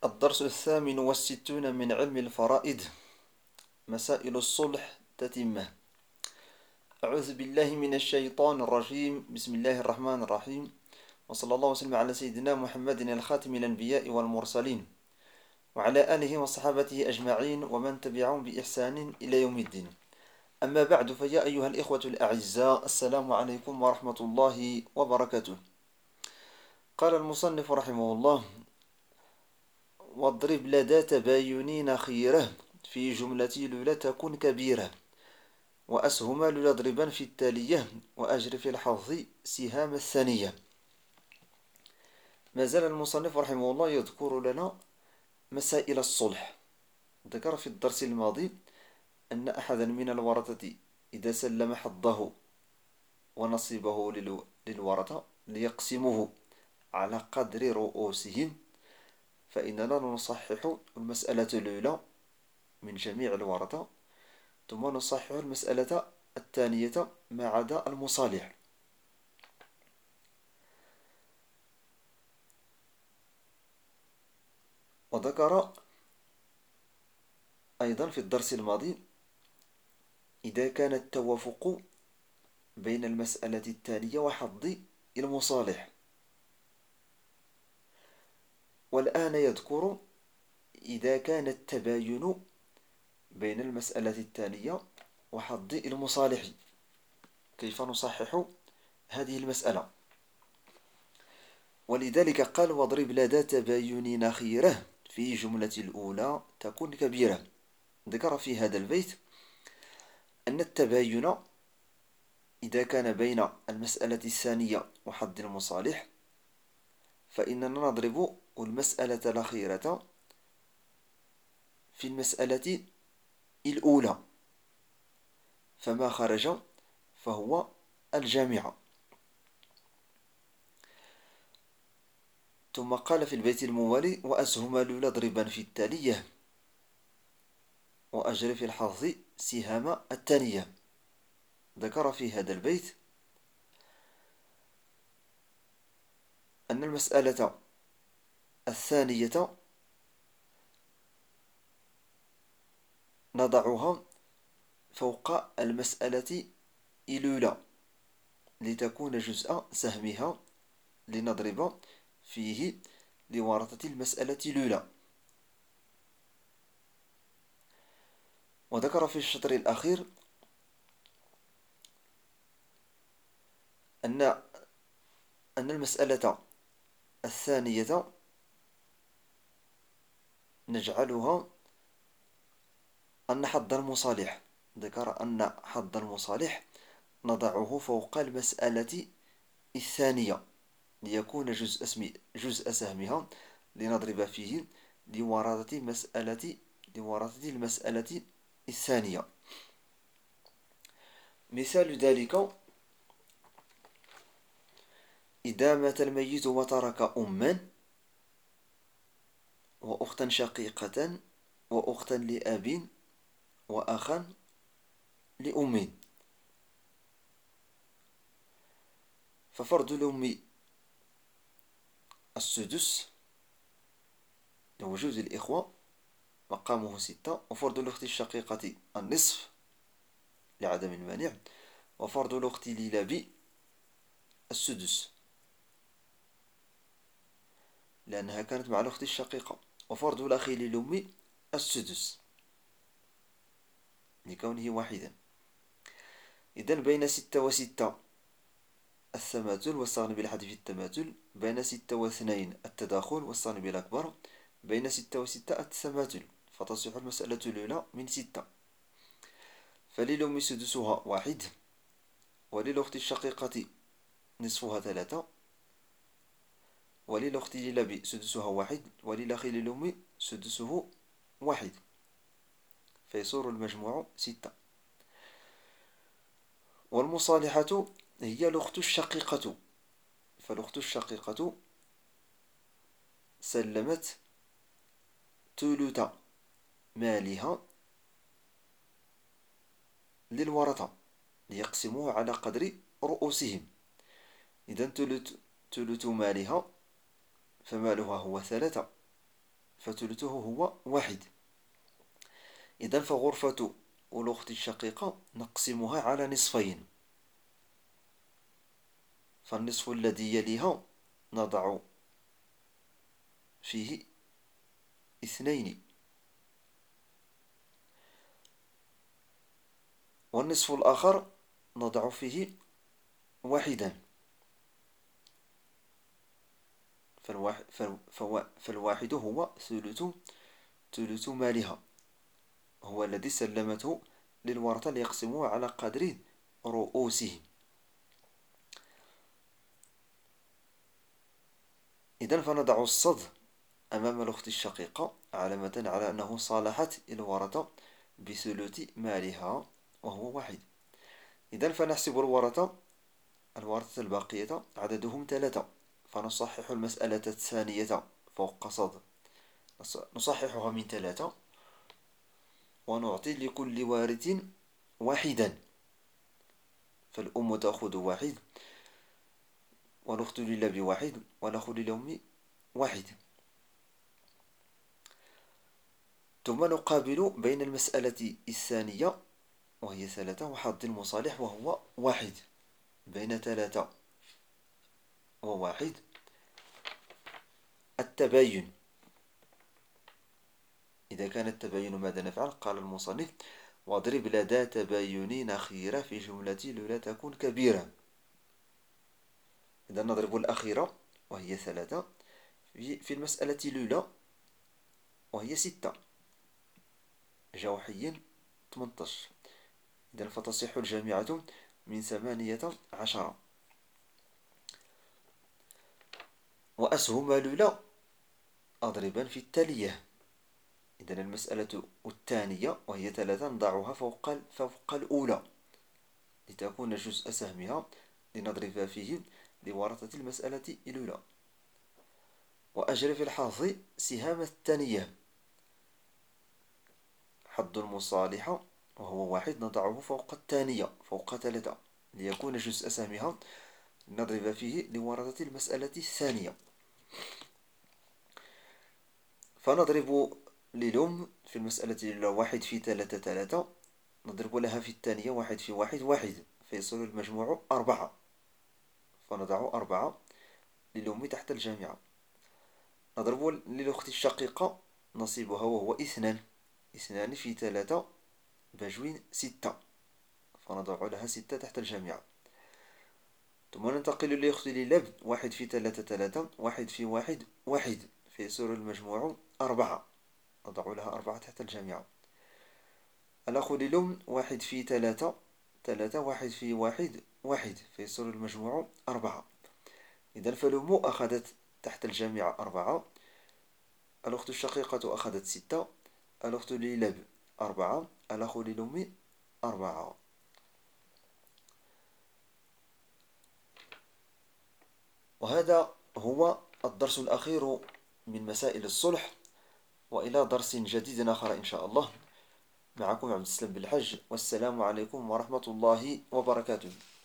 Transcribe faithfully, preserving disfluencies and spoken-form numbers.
الدرس الثامن والستون من علم الفرائض. مسائل الصلح تتمة. أعوذ بالله من الشيطان الرجيم. بسم الله الرحمن الرحيم، وصلى الله وسلم على سيدنا محمد الخاتم الأنبياء والمرسلين وعلى آله وصحابته أجمعين ومن تبعهم بإحسان إلى يوم الدين. أما بعد، فيا أيها الإخوة الأعزاء، السلام عليكم ورحمة الله وبركاته. قال المصنف رحمه الله: واضرب لدى تباين خيره في جملة لولا تكن كبيرة، وأسهم لولا ضربا في التالية، وأجر في الحظ سهام الثانية. ما زال المصنف رحمه الله يذكر لنا مسائل الصلح. ذكر في الدرس الماضي أن أحدا من الورثة إذا سلم حظه ونصيبه للورثة ليقسمه على قدر رؤوسهم، فإننا نصحح المسألة الأولى من جميع الورثة، ثم نصحح المسألة الثانية ما عدا المصالح. وذكر أيضا في الدرس الماضي إذا كان التوافق بين المسألة الثانية وحظ المصالح، والآن يذكر إذا كان التباين بين المسألة الثانية وحظ المصالح، كيف نصحح هذه المسألة. ولذلك قال: واضرب لدى تباين نخيره في جملة الأولى تكون كبيرة. ذكر في هذا البيت أن التباين إذا كان بين المسألة الثانية وحظ المصالح، فإننا نضرب المسألة الأخيرة في المسألة الأولى، فما خرج فهو الجامع. ثم قال في البيت الموالي: وأسهم لولا ضربا في التالية، وأجر في الحظ سهام الثانية. ذكر في هذا البيت أن المسألة الثانية نضعها فوق المسألة الأولى لتكون جزء سهمها لنضرب فيه لورثة المسألة الأولى. وذكر في الشطر الأخير أن أن المسألة الثانية نجعلها أن حظ المصالح، ذكر أن حظ المصالح نضعه فوق المسألة الثانية ليكون جزء اسم جزء سهمها لنضرب فيه لورثة مسألة لورثة المسألة الثانية. مثال ذلك: إذا مات الميت وترك أما وأختا شقيقة وأختا لأب وأخا لأم، ففرض الأم السدس لوجود الإخوة مقامه ستة، وفرض الأخت الشقيقة النصف لعدم المانع، وفرض الأخت للأب السدس لأنها كانت مع الأخت الشقيقة، وفرض الأخ للأم السدس لكونه واحدا. إذن بين ستة وستة التماثل واستغنى بالحذف التماثل، بين ستة واثنين التداخل واستغنى بالأكبر، بين ستة وستة التماثل، فتصبح المسألة الأولى من ستة. فللأم سدسها واحد، وللأخت الشقيقة نصفها ثلاثة، وللأخت للأب سدسها واحد، وللأخ للأم سدسه واحد، فيصير المجموع ستة. والمصالحة هي الأخت الشقيقة، فالأخت الشقيقة سلمت ثلث مالها للورثة ليقسموه على قدر رؤوسهم. إذن ثلث ثلث مالها فمالها هو ثلاثة، فثلثه هو واحد. إذن فغرفة الأخت الشقيقة نقسمها على نصفين، فالنصف الذي يليها نضع فيه اثنين، والنصف الآخر نضع فيه واحدا. فالواحد, فالواحد هو ثلث ثلث مالها، هو الذي سلمته للورثة ليقسموه على قدر رؤوسهم. إذن فنضع الصد أمام الأخت الشقيقة علامة على أنه صالحت الورثة بثلث مالها وهو واحد. إذن فنحسب الورثة الورثة الباقية عددهم ثلاثة، فنصحح المسألة الثانية فوق صد، نصححها من ثلاثة ونعطي لكل وارث واحدا، فالأم تأخذ واحد، والأخت للأب واحد، والأخ للأم واحد. ثم نقابل بين المسألة الثانية وهي ثلاثة وحظ المصالح وهو واحد، بين ثلاثة وواحد التباين. إذا كان التباين ماذا نفعل؟ قال المصنف: واضرب لدى تباين أخيرة في جملة لا تكون كبيرة. إذا نضرب الأخيرة وهي ثلاثة في المسألة الأولى وهي ستة، جوحي ثمنتاش. إذا فتصح الجامعة من ثمانية عشر. وأسهم الأولى أضربا في التالية. إذا المسألة الثانية وهي ثلاثة نضعها فوق فوق الأولى لتكون جزء سهمها لنضرب فيه لورثة المسألة الأولى. وأجري في الحظ سهام الثانية، حظ المصالحة وهو واحد نضعه فوق الثانية فوق ثلاثة ليكون جزء سهمها نضرب فيه لورثة المسألة الثانية. فنضرب للأم في المسألة الأولى واحد في ثلاثة ثلاثة، نضرب لها في الثانية واحد في واحد واحد، فيصل المجموع أربعة، فنضع أربعة للأم تحت الجامعة. نضرب للأخت الشقيقة نصيبها وهو اثنان، اثنان في ثلاثة بجوين ستة، فنضع لها ستة تحت الجامعة. ثم ننتقل للأخت للأب واحد في ثلاثة ثلاثة، واحد في واحد واحد، فيصير المجموع أربعة، نضع لها أربعة تحت الجامعة. الأخ للأم واحد في ثلاثة ثلاثة، واحد في واحد واحد، فيصير المجموع أربعة. إذا فالأم أخذت تحت الجامعة أربعة، الأخت الشقيقة أخذت ستة، الأخت للأب أربعة، الأخ للأم أربعة. وهذا هو الدرس الأخير من مسائل الصلح، وإلى درس جديد آخر إن شاء الله. معكم عبد السلام بالحج، والسلام عليكم ورحمة الله وبركاته.